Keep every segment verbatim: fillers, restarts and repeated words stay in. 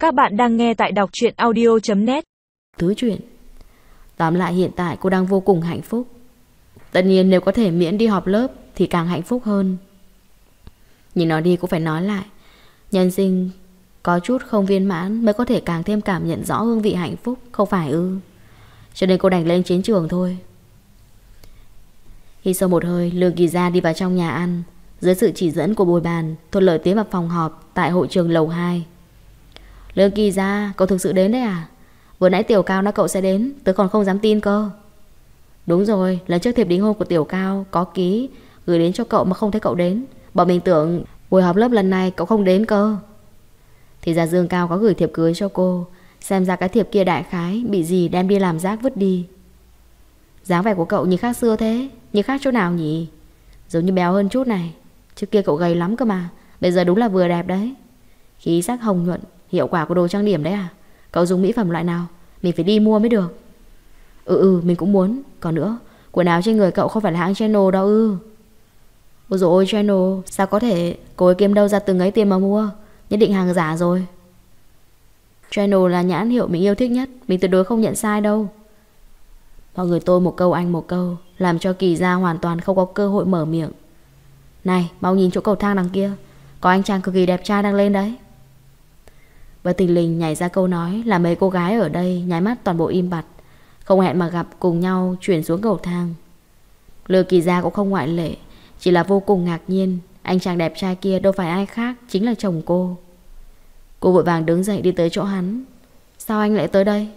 Các bạn đang nghe tại đọc truyện audio chấm net. Thứ chuyện. Tóm lại hiện tại cô đang vô cùng hạnh phúc. Tất nhiên nếu có thể miễn đi họp lớp thì càng hạnh phúc hơn. Nhưng nói đi cũng phải nói lại, nhân sinh có chút không viên mãn mới có thể càng thêm cảm nhận rõ hương vị hạnh phúc, không phải ư? Cho nên cô đành lên chiến trường thôi. Khi sâu một hơi, Lương Kỳ Gia đi vào trong nhà ăn. Dưới sự chỉ dẫn của Bồi Bàn, thuận lợi tiến vào phòng họp tại hội trường lầu hai. Lương Kỳ Gia, cậu thực sự đến đấy à? Vừa nãy Tiểu Cao nói cậu sẽ đến, tớ còn không dám tin cơ. Đúng rồi, lần trước thiệp đính hôn của Tiểu Cao có ký gửi đến cho cậu mà không thấy cậu đến. Bọn mình tưởng buổi họp lớp lần này cậu không đến cơ. Thì ra Dương Cao có gửi thiệp cưới cho cô. Xem ra cái thiệp kia đại khái bị gì đem đi làm rác vứt đi. Dáng vẻ của cậu nhìn khác xưa thế. Nhưng khác chỗ nào nhỉ? Giống như béo hơn chút này. Trước kia cậu gầy lắm cơ mà. Bây giờ đúng là vừa đẹp đấy. Khí sắc hồng nhuận, hiệu quả của đồ trang điểm đấy à? Cậu dùng mỹ phẩm loại nào? Mình phải đi mua mới được. Ừ ừ mình cũng muốn. Còn nữa, quần áo trên người cậu không phải là hãng Channel đâu ư? Ôi dồi ôi Channel, sao có thể? Cô ấy kiếm đâu ra từng ấy tiền mà mua? Nhất định hàng giả rồi. Channel là nhãn hiệu mình yêu thích nhất. Mình tuyệt đối không nhận sai đâu. Mọi người tôi một câu anh một câu, làm cho Kỳ Gia hoàn toàn không có cơ hội mở miệng. Này, mau nhìn chỗ cầu thang đằng kia, có anh chàng cực kỳ đẹp trai đang lên đấy. Bất tình lình nhảy ra câu nói là mấy cô gái ở đây nháy mắt toàn bộ im bặt, không hẹn mà gặp cùng nhau chuyển xuống cầu thang. Lương Kỳ Gia cũng không ngoại lệ, chỉ là vô cùng ngạc nhiên. Anh chàng đẹp trai kia đâu phải ai khác, chính là chồng cô. Cô vội vàng đứng dậy đi tới chỗ hắn. Sao anh lại tới đây?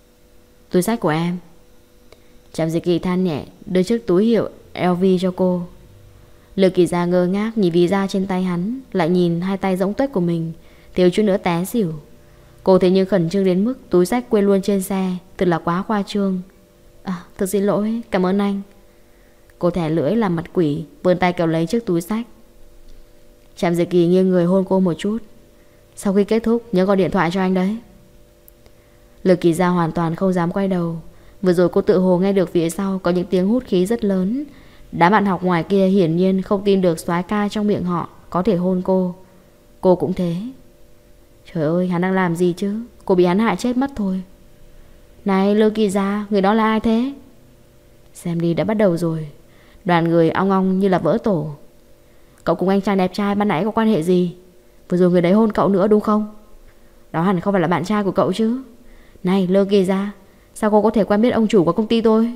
Túi xách của em. Trạm Dịch Kỳ than nhẹ, đưa chiếc túi hiệu lờ vê cho cô. Lương Kỳ Gia ngơ ngác nhìn ví da trên tay hắn, lại nhìn hai tay rỗng tuếch của mình, thiếu chút nữa té xỉu. Cô thế nhưng khẩn trương đến mức túi xách quên luôn trên xe, thật là quá khoa trương. À, thật xin lỗi, cảm ơn anh. Cô thẻ lưỡi làm mặt quỷ, vươn tay kéo lấy chiếc túi xách. Trạm Dịch Kỳ nghiêng người hôn cô một chút. Sau khi kết thúc nhớ gọi điện thoại cho anh đấy. Lương Kỳ Gia hoàn toàn không dám quay đầu. Vừa rồi cô tự hồ nghe được phía sau có những tiếng hút khí rất lớn. Đám bạn học ngoài kia hiển nhiên không tin được soái ca trong miệng họ có thể hôn cô. Cô cũng thế. Trời ơi, hắn đang làm gì chứ? Cô bị hắn hại chết mất thôi. Này Lương Kỳ Gia, người đó là ai thế? Xem đi đã bắt đầu rồi. Đoàn người ong ong như là vỡ tổ. Cậu cùng anh chàng đẹp trai ban nãy có quan hệ gì? Vừa rồi người đấy hôn cậu nữa đúng không? Đó hẳn không phải là bạn trai của cậu chứ? Này Lương Kỳ Gia, sao cô có thể quen biết ông chủ của công ty tôi?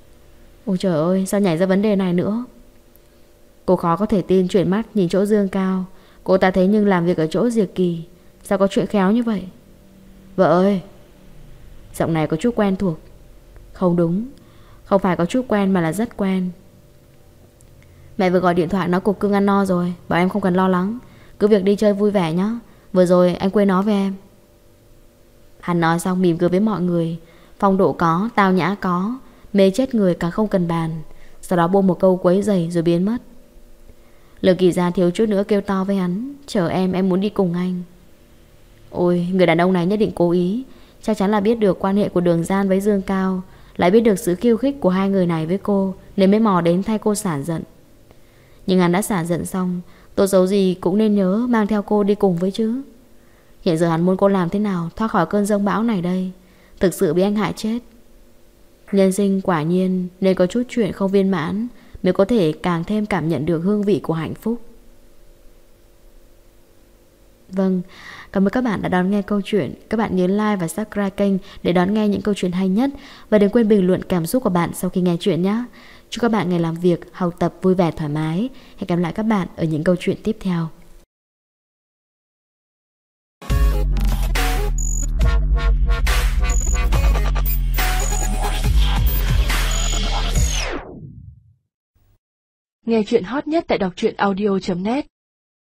Ôi trời ơi, sao nhảy ra vấn đề này nữa? Cô khó có thể tin chuyển mắt nhìn chỗ Dương Cao. Cô ta thấy nhưng làm việc ở chỗ Diệp Kỳ. Sao có chuyện khéo như vậy? Vợ ơi. Giọng này có chút quen thuộc. Không đúng, không phải có chút quen mà là rất quen. Mẹ vừa gọi điện thoại nói cục cưng ăn no rồi, bảo em không cần lo lắng, cứ việc đi chơi vui vẻ nhé. Vừa rồi anh quên nói với em. Hắn nói xong mỉm cười với mọi người. Phong độ có, tao nhã có, mê chết người càng không cần bàn. Sau đó buông một câu quấy rầy rồi biến mất. Lương Kỳ Gia thiếu chút nữa kêu to với hắn. Chờ em, em muốn đi cùng anh. Ôi, người đàn ông này nhất định cố ý. Chắc chắn là biết được quan hệ của Đường Gian với Dương Cao, lại biết được sự khiêu khích của hai người này với cô, nên mới mò đến thay cô xả giận. Nhưng hắn đã xả giận xong, tốt xấu gì cũng nên nhớ mang theo cô đi cùng với chứ. Hiện giờ hắn muốn cô làm thế nào thoát khỏi cơn giông bão này đây? Thực sự bị anh hại chết. Nhân sinh quả nhiên nên có chút chuyện không viên mãn mới có thể càng thêm cảm nhận được hương vị của hạnh phúc. Vâng, cảm ơn các bạn đã đón nghe câu chuyện. Các bạn nhớ like và subscribe kênh để đón nghe những câu chuyện hay nhất. Và đừng quên bình luận cảm xúc của bạn sau khi nghe chuyện nhé. Chúc các bạn ngày làm việc, học tập vui vẻ thoải mái. Hẹn gặp lại các bạn ở những câu chuyện tiếp theo. Nghe chuyện hot nhất tại đọc truyện audio chấm net.